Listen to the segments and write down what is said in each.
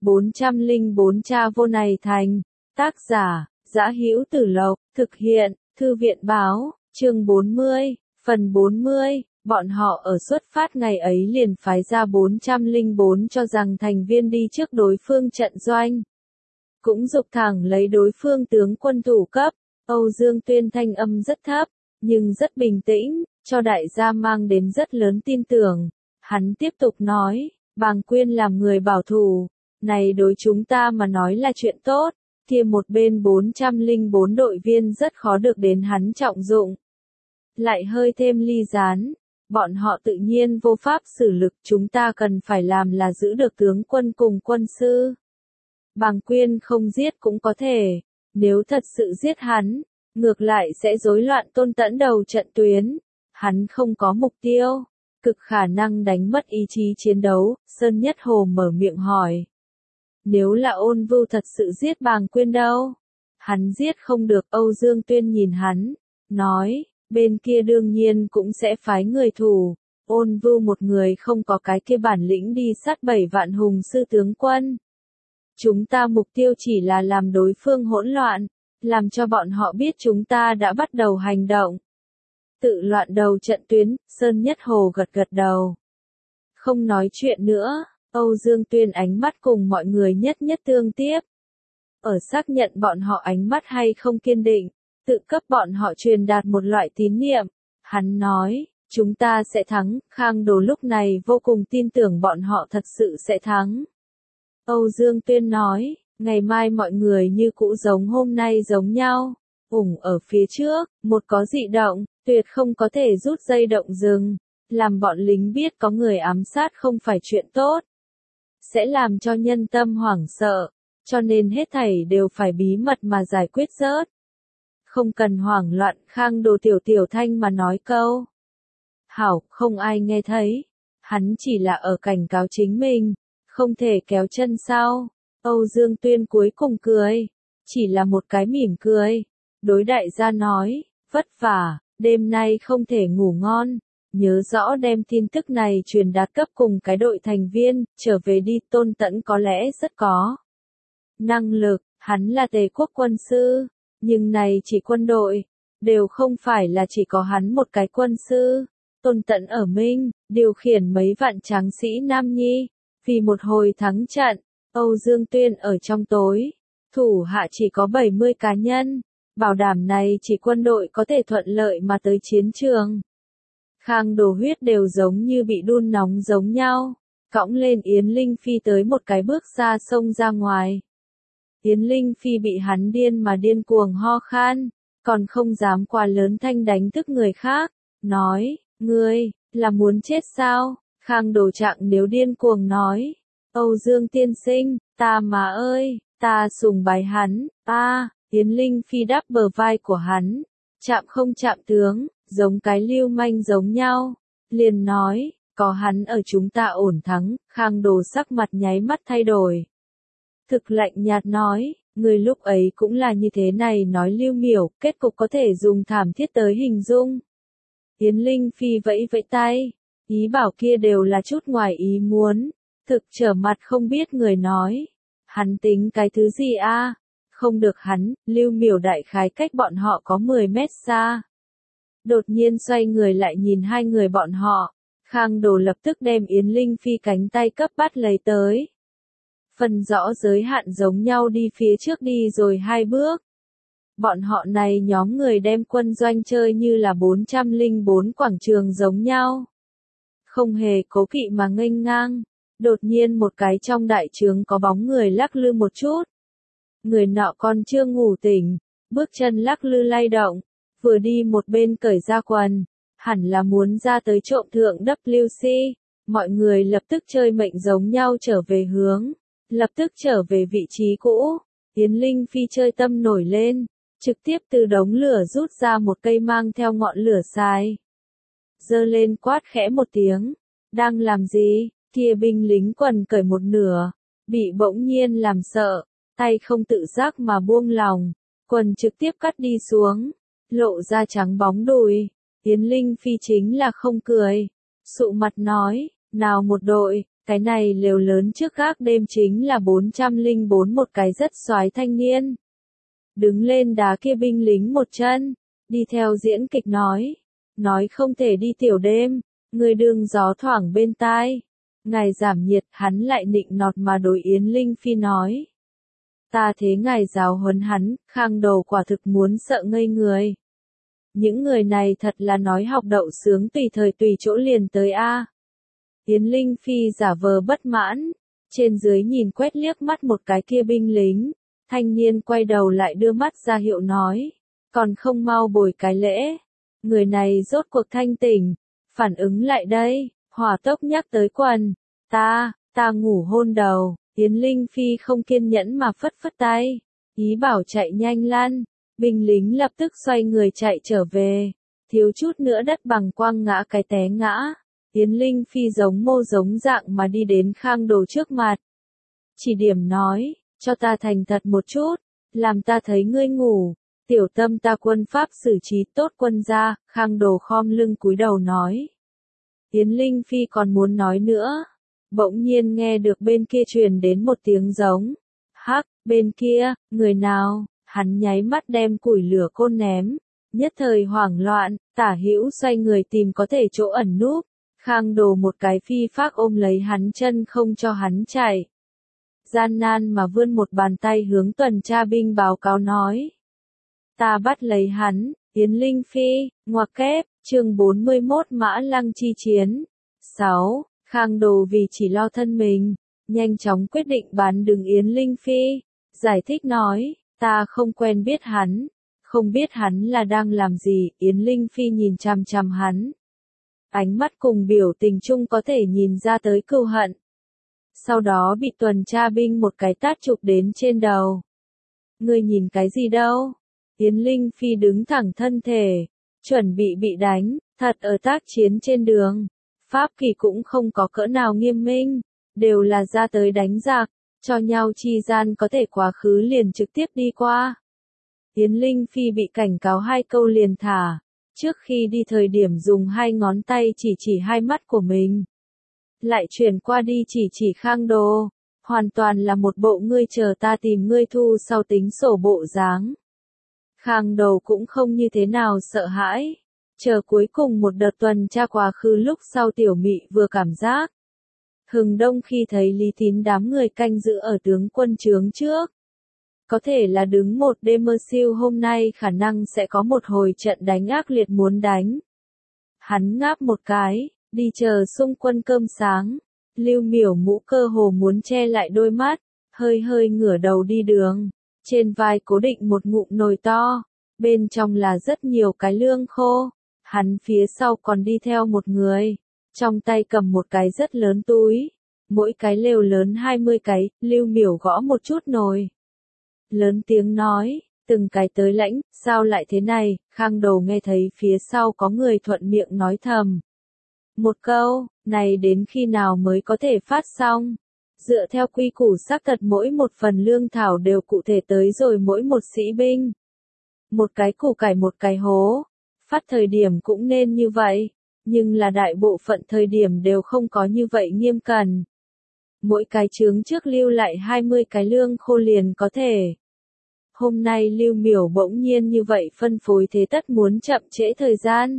404 Cha vô này thành. Tác giả, Dã Hữu Tử Lộc, thực hiện, Thư viện báo, chương 40, phần 40. Bọn họ ở xuất phát ngày ấy liền phái ra 404 cho rằng thành viên đi trước đối phương trận doanh. Cũng dục thẳng lấy đối phương tướng quân thủ cấp. Âu Dương Tuyên thanh âm rất thấp, nhưng rất bình tĩnh, cho đại gia mang đến rất lớn tin tưởng. Hắn tiếp tục nói, Bàng Quyên làm người bảo thủ, này đối chúng ta mà nói là chuyện tốt, kia một bên 404 đội viên rất khó được đến hắn trọng dụng. Lại hơi thêm ly gián, bọn họ tự nhiên vô pháp xử lực, chúng ta cần phải làm là giữ được tướng quân cùng quân sư. Bàng Quyên không giết cũng có thể, nếu thật sự giết hắn, ngược lại sẽ rối loạn Tôn Tẫn đầu trận tuyến. Hắn không có mục tiêu, cực khả năng đánh mất ý chí chiến đấu. Sơn Nhất Hồ mở miệng hỏi. Nếu là Ôn Vưu thật sự giết Bàng Quyên đâu? Hắn giết không được. Âu Dương Tuyên nhìn hắn, nói, bên kia đương nhiên cũng sẽ phái người thủ. Ôn Vưu một người không có cái kia bản lĩnh đi sát 7 vạn hùng sư tướng quân. Chúng ta mục tiêu chỉ là làm đối phương hỗn loạn, làm cho bọn họ biết chúng ta đã bắt đầu hành động. Tự loạn đầu trận tuyến. Sơn Nhất Hồ gật gật đầu. Không nói chuyện nữa. Âu Dương Tuyên ánh mắt cùng mọi người nhất tương tiếp. Ở xác nhận bọn họ ánh mắt hay không kiên định, tự cấp bọn họ truyền đạt một loại tín niệm. Hắn nói, chúng ta sẽ thắng. Khang Đồ lúc này vô cùng tin tưởng bọn họ thật sự sẽ thắng. Âu Dương Tuyên nói, ngày mai mọi người như cũ giống hôm nay giống nhau, ủng ở phía trước, một có dị động, tuyệt không có thể rút dây động rừng, làm bọn lính biết có người ám sát không phải chuyện tốt, sẽ làm cho nhân tâm hoảng sợ, cho nên hết thảy đều phải bí mật mà giải quyết rớt. Không cần hoảng loạn. Khang Đồ tiểu thanh mà nói câu. Hảo, không ai nghe thấy, hắn chỉ là ở cảnh cáo chính mình, không thể kéo chân sau. Âu Dương Tuyên cuối cùng cười, chỉ là một cái mỉm cười, đối đại gia nói, vất vả, đêm nay không thể ngủ ngon, nhớ rõ đem tin tức này truyền đạt cấp cùng cái đội thành viên, trở về đi. Tôn Tẫn có lẽ rất có năng lực, hắn là Tề quốc quân sư, nhưng này chỉ quân đội, đều không phải là chỉ có hắn một cái quân sư. Tôn Tẫn ở Minh, điều khiển mấy vạn tráng sĩ Nam Nhi, vì một hồi thắng trận. Âu Dương Tuyên ở trong tối, thủ hạ chỉ có 70 cá nhân, bảo đảm này chỉ quân đội có thể thuận lợi mà tới chiến trường. Khang Đồ huyết đều giống như bị đun nóng giống nhau, cõng lên Yến Linh Phi tới một cái bước ra sông ra ngoài. Yến Linh Phi bị hắn điên cuồng ho khan, còn không dám quá lớn thanh đánh thức người khác, nói, ngươi, là muốn chết sao? Khang Đồ trạng nếu điên cuồng nói, Âu Dương tiên sinh, ta mà ơi, ta sùng bái hắn, ta. Yến Linh Phi đáp bờ vai của hắn, chạm không chạm tướng, giống cái lưu manh giống nhau, liền nói, có hắn ở chúng ta ổn thắng. Khang Đồ sắc mặt nháy mắt thay đổi. Thực lạnh nhạt nói, người lúc ấy cũng là như thế này nói Lưu Miểu, kết cục có thể dùng thảm thiết tới hình dung. Yến Linh Phi vẫy vẫy tay, ý bảo kia đều là chút ngoài ý muốn, thực trở mặt không biết người nói. Hắn tính cái thứ gì a? Không được hắn. Lưu Miểu đại khái cách bọn họ có 10 mét xa. Đột nhiên xoay người lại nhìn hai người bọn họ, Khang Đồ lập tức đem Yến Linh Phi cánh tay cấp bắt lấy tới. Phân rõ giới hạn giống nhau đi phía trước đi rồi 2 bước. Bọn họ này nhóm người đem quân doanh chơi như là 404 quảng trường giống nhau. Không hề cố kỵ mà nghênh ngang. Đột nhiên một cái trong đại trướng có bóng người lắc lư một chút. Người nọ còn chưa ngủ tỉnh, bước chân lắc lư lay động, vừa đi một bên cởi ra quần, hẳn là muốn ra tới trộm thượng WC. Mọi người lập tức chơi mệnh giống nhau trở về hướng, lập tức trở về vị trí cũ. Yến Linh Phi chơi tâm nổi lên, trực tiếp từ đống lửa rút ra một cây mang theo ngọn lửa xài. Giơ lên quát khẽ một tiếng, đang làm gì? Kia binh lính quần cởi một nửa, bị bỗng nhiên làm sợ, tay không tự giác mà buông lòng, quần trực tiếp cắt đi xuống, lộ ra trắng bóng đùi. Yến Linh Phi chính là không cười, sụ mặt nói, nào một đội, Cái này lều lớn trước gác đêm chính là 404 một cái rất soái thanh niên. Đứng lên đá kia binh lính một chân, đi theo diễn kịch nói không thể đi tiểu đêm, người đường gió thoảng bên tai. Ngài giảm nhiệt, hắn lại nịnh nọt mà đối Yến Linh Phi nói. Ta thế ngài giáo huấn hắn, Khang Đầu quả thực muốn sợ ngây người. Những người này thật là nói học đậu sướng tùy thời tùy chỗ liền tới a. Yến Linh Phi giả vờ bất mãn, trên dưới nhìn quét liếc mắt một cái kia binh lính, thanh niên quay đầu lại đưa mắt ra hiệu nói, còn không mau bồi cái lễ. Người này rốt cuộc thanh tỉnh, phản ứng lại đây, hỏa tốc nhắc tới quần, ta ngủ hôn đầu. Yến Linh Phi không kiên nhẫn mà phất phất tay, ý bảo chạy nhanh lăn, binh lính lập tức xoay người chạy trở về, thiếu chút nữa đất bằng quăng ngã cái té ngã. Yến Linh Phi giống mô giống dạng mà đi đến Khang Đồ trước mặt. Chỉ điểm nói, cho ta thành thật một chút, làm ta thấy ngươi ngủ, tiểu tâm ta quân pháp xử trí tốt quân gia. Khang Đồ khom lưng cúi đầu nói. Yến Linh Phi còn muốn nói nữa. Bỗng nhiên nghe được bên kia truyền đến một tiếng giống. Hắc, bên kia, người nào? Hắn nháy mắt đem củi lửa côn ném. Nhất thời hoảng loạn, tả hữu xoay người tìm có thể chỗ ẩn núp. Khang Đồ một cái phi phác ôm lấy hắn chân không cho hắn chạy. Gian nan mà vươn một bàn tay hướng tuần tra binh báo cáo nói. Ta bắt lấy hắn, Yến Linh Phi, ngoặc kép, chương 41 Mã Lăng chi chiến. 6. Khang Đồ vì chỉ lo thân mình, nhanh chóng quyết định bán đứng Yến Linh Phi, giải thích nói, ta không quen biết hắn, không biết hắn là đang làm gì. Yến Linh Phi nhìn chằm chằm hắn. Ánh mắt cùng biểu tình chung có thể nhìn ra tới cừu hận. Sau đó bị tuần tra binh một cái tát chụp đến trên đầu. Ngươi nhìn cái gì đâu? Yến Linh Phi đứng thẳng thân thể, chuẩn bị đánh, thật ở tác chiến trên đường. Pháp kỳ cũng không có cỡ nào nghiêm minh, đều là ra tới đánh giặc, cho nhau chi gian có thể quá khứ liền trực tiếp đi qua. Yến Linh Phi bị cảnh cáo 2 câu liền thả, trước khi đi thời điểm dùng 2 ngón tay chỉ hai mắt của mình. Lại chuyển qua đi chỉ Khang Đồ, hoàn toàn là một bộ ngươi chờ ta tìm ngươi thu sau tính sổ bộ dáng. Khang Đồ cũng không như thế nào sợ hãi. Chờ cuối cùng một đợt tuần tra quá khứ lúc sau tiểu mị vừa cảm giác. Hừng đông khi thấy Lý Tín đám người canh giữ ở tướng quân trướng trước. Có thể là đứng một đêm mơ siêu hôm nay khả năng sẽ có một hồi trận đánh ác liệt muốn đánh. Hắn ngáp một cái, đi chờ xung quân cơm sáng. Lưu Miểu Mũ cơ hồ muốn che lại đôi mắt, hơi ngửa đầu đi đường. Trên vai cố định một ngụm nồi to, bên trong là rất nhiều cái lương khô. Hắn phía sau còn đi theo một người, trong tay cầm một cái rất lớn túi, mỗi cái lều lớn 20 cái. Lưu Miểu gõ một chút nồi, lớn tiếng nói, từng cái tới lãnh, sao lại thế này? Khang Đồ nghe thấy phía sau có người thuận miệng nói thầm một câu, này đến khi nào mới có thể phát xong? Dựa theo quy củ xác thật mỗi một phần lương thảo đều cụ thể tới rồi mỗi một sĩ binh. Một cái củ cải một cái hố. Phát thời điểm cũng nên như vậy, nhưng là đại bộ phận thời điểm đều không có như vậy nghiêm cẩn. Mỗi cái trướng trước lưu lại 20 cái lương khô liền có thể. Hôm nay Lưu Miểu bỗng nhiên như vậy phân phối thế tất muốn chậm trễ thời gian.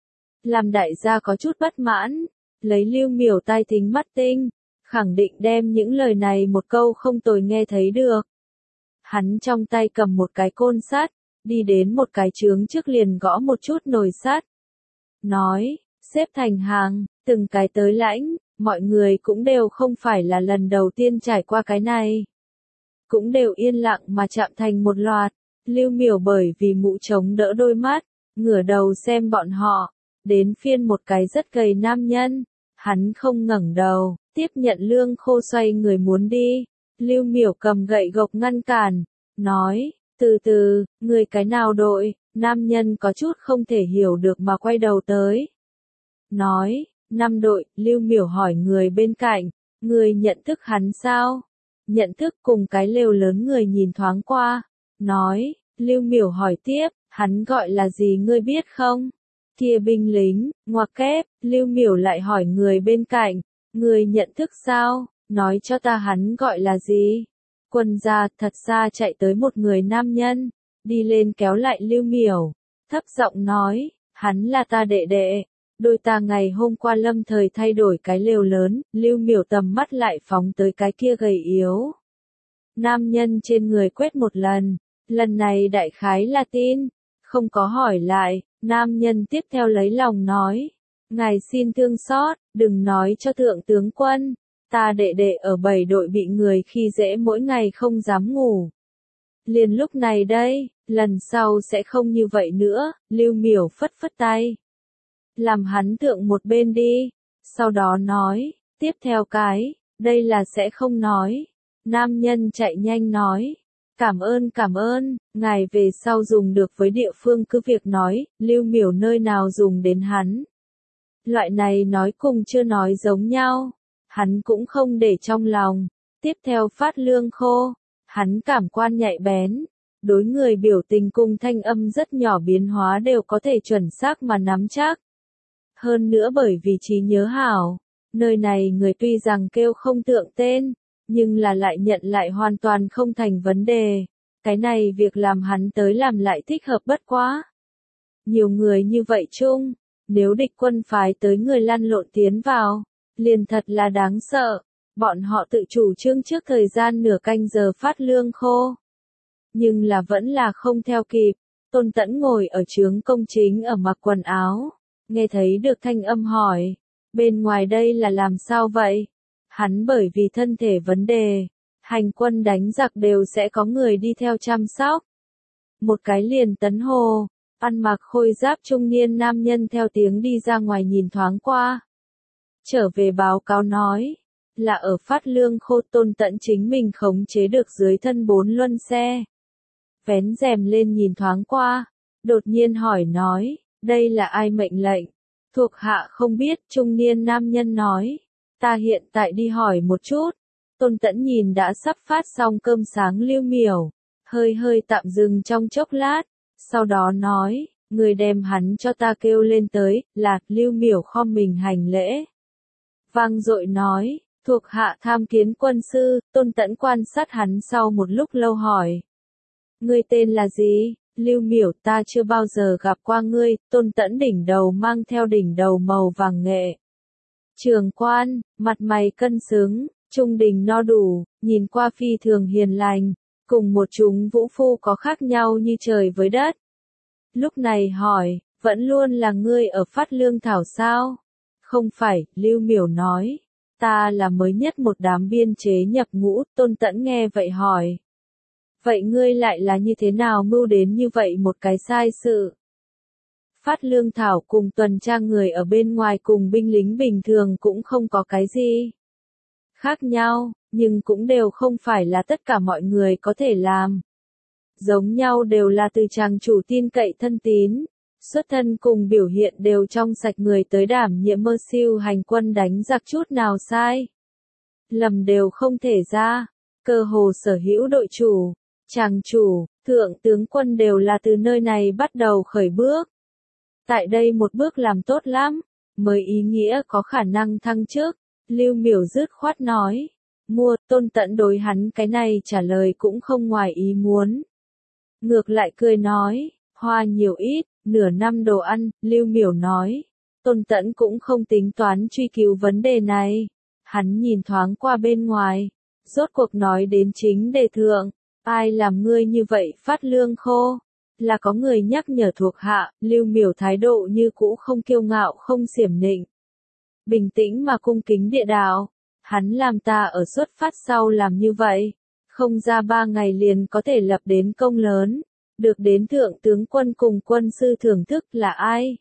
Làm đại gia có chút bất mãn, lấy Lưu Miểu tai thính mắt tinh, khẳng định đem những lời này một câu không tồi nghe thấy được. Hắn trong tay cầm một cái côn sắt, đi đến một cái trướng trước liền gõ một chút nồi sắt. Nói, xếp thành hàng, từng cái tới lãnh, mọi người cũng đều không phải là lần đầu tiên trải qua cái này. Cũng đều yên lặng mà chạm thành một loạt. Lưu Miểu bởi vì mũ chống đỡ đôi mắt, ngửa đầu xem bọn họ, đến phiên một cái rất gầy nam nhân. Hắn không ngẩng đầu, tiếp nhận lương khô xoay người muốn đi. Lưu Miểu cầm gậy gộc ngăn cản, nói, từ từ, người cái nào đội? Nam nhân có chút không thể hiểu được mà quay đầu tới. Nói, 5 đội. Lưu Miểu hỏi người bên cạnh, người nhận thức hắn sao? Nhận thức. Cùng cái lều lớn người nhìn thoáng qua, nói, Lưu Miểu hỏi tiếp, hắn gọi là gì ngươi biết không? Kia binh lính, ngoặc kép. Lưu Miểu lại hỏi người bên cạnh, Người nhận thức sao, nói cho ta hắn gọi là gì? Quân gia thật ra chạy tới một người nam nhân, đi lên kéo lại Lưu Miểu, thấp giọng nói, hắn là ta đệ đệ. Đôi ta ngày hôm qua lâm thời thay đổi cái lều lớn, Lưu Miểu tầm mắt lại phóng tới cái kia gầy yếu. Nam nhân trên người quét một lần này đại khái là tin, không có hỏi lại, nam nhân tiếp theo lấy lòng nói. Ngài xin thương xót, đừng nói cho thượng tướng quân, ta đệ đệ ở 7 đội bị người khi dễ mỗi ngày không dám ngủ. Liền lúc này đây, lần sau sẽ không như vậy nữa, Lưu Miểu phất phất tay. Làm hắn thượng một bên đi, sau đó nói, tiếp theo đây là sẽ không nói. Nam nhân chạy nhanh nói, cảm ơn, ngài về sau dùng được với địa phương cứ việc nói, Lưu Miểu nơi nào dùng đến hắn. Loại này nói cùng chưa nói giống nhau, hắn cũng không để trong lòng. Tiếp theo phát lương khô, hắn cảm quan nhạy bén, đối người biểu tình cùng thanh âm rất nhỏ biến hóa đều có thể chuẩn xác mà nắm chắc. Hơn nữa bởi vì trí nhớ hảo, nơi này người tuy rằng kêu không tượng tên, nhưng là lại nhận lại hoàn toàn không thành vấn đề. Cái này việc làm hắn tới làm lại thích hợp bất quá. Nhiều người như vậy chung, nếu địch quân phái tới người lăn lộn tiến vào, liền thật là đáng sợ. Bọn họ tự chủ trương trước thời gian nửa canh giờ phát lương khô. Nhưng là vẫn là không theo kịp. Tôn Tẫn ngồi ở trướng công chính ở mặc quần áo, nghe thấy được thanh âm hỏi, bên ngoài đây là làm sao vậy? Hắn bởi vì thân thể vấn đề, hành quân đánh giặc đều sẽ có người đi theo chăm sóc. Một cái liền Tấn Hồ, ăn mặc khôi giáp trung niên nam nhân theo tiếng đi ra ngoài nhìn thoáng qua. Trở về báo cáo nói, là ở phát lương khô. Tôn Tẫn chính mình khống chế được dưới thân 4 luân xe. Vén rèm lên nhìn thoáng qua, đột nhiên hỏi nói, đây là ai mệnh lệnh? Thuộc hạ không biết, trung niên nam nhân nói, ta hiện tại đi hỏi một chút. Tôn Tẫn nhìn đã sắp phát xong cơm sáng Lưu Miểu, hơi tạm dừng trong chốc lát, sau đó nói, người đem hắn cho ta kêu lên tới. Là Lưu Miểu khom mình hành lễ, vang dội nói, thuộc hạ tham kiến quân sư. Tôn Tẫn quan sát hắn sau một lúc lâu hỏi, ngươi tên là gì? Lưu Miểu, ta chưa bao giờ gặp qua ngươi. Tôn Tẫn đỉnh đầu mang theo đỉnh đầu màu vàng nghệ. Trường quan, mặt mày cân xứng, trung đình no đủ, nhìn qua phi thường hiền lành, cùng một chúng vũ phu có khác nhau như trời với đất. Lúc này hỏi, vẫn luôn là ngươi ở phát lương thảo sao? Không phải, Lưu Miểu nói, ta là mới nhất một đám biên chế nhập ngũ. Tôn Tẫn nghe vậy hỏi, vậy ngươi lại là như thế nào mưu đến như vậy một cái sai sự? Phát lương thảo cùng tuần tra người ở bên ngoài cùng binh lính bình thường cũng không có cái gì khác nhau, nhưng cũng đều không phải là tất cả mọi người có thể làm. Giống nhau đều là từ chàng chủ tin cậy thân tín, xuất thân cùng biểu hiện đều trong sạch người tới đảm nhiệm mơ siêu hành quân đánh giặc, chút nào sai lầm đều không thể ra. Cơ hồ sở hữu đội chủ, chàng chủ, thượng tướng quân đều là từ nơi này bắt đầu khởi bước. Tại đây một bước làm tốt lắm, mới ý nghĩa có khả năng thăng chức. Lưu Miểu dứt khoát nói, mua. Tôn Tẫn đối hắn cái này trả lời cũng không ngoài ý muốn. Ngược lại cười nói, hoa nhiều ít, nửa năm đồ ăn. Lưu Miểu nói, Tôn Tẫn cũng không tính toán truy cứu vấn đề này. Hắn nhìn thoáng qua bên ngoài, rốt cuộc nói đến chính đề thượng, ai làm ngươi như vậy phát lương khô? Là có người nhắc nhở thuộc hạ. Lưu Miểu thái độ như cũ không kiêu ngạo không xiểm nịnh, bình tĩnh mà cung kính địa đạo, hắn làm ta ở xuất phát sau làm như vậy, không ra 3 ngày liền có thể lập đến công lớn, được đến thượng tướng quân cùng quân sư thưởng thức. Là ai?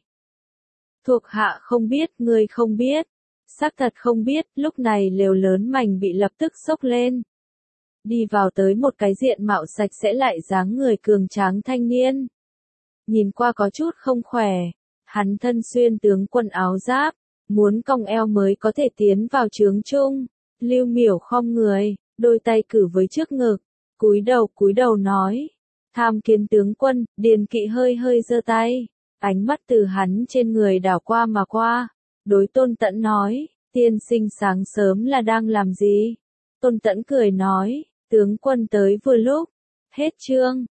Thuộc hạ không biết. Ngươi không biết? Xác thật không biết. Lúc này lều lớn mảnh bị lập tức xốc lên, đi vào tới một cái diện mạo sạch sẽ lại dáng người cường tráng thanh niên. Nhìn qua có chút không khỏe, hắn thân xuyên tướng quân áo giáp, muốn cong eo mới có thể tiến vào trướng chung. Lưu Miểu khom người, đôi tay cử với trước ngực, cúi đầu nói, tham kiến tướng quân. Điền Kỵ hơi giơ tay, ánh mắt từ hắn trên người đảo qua mà qua, đối Tôn Tẫn nói, Tiên sinh sáng sớm là đang làm gì? Tôn Tẫn cười nói, tướng quân tới vừa lúc. Hết chương.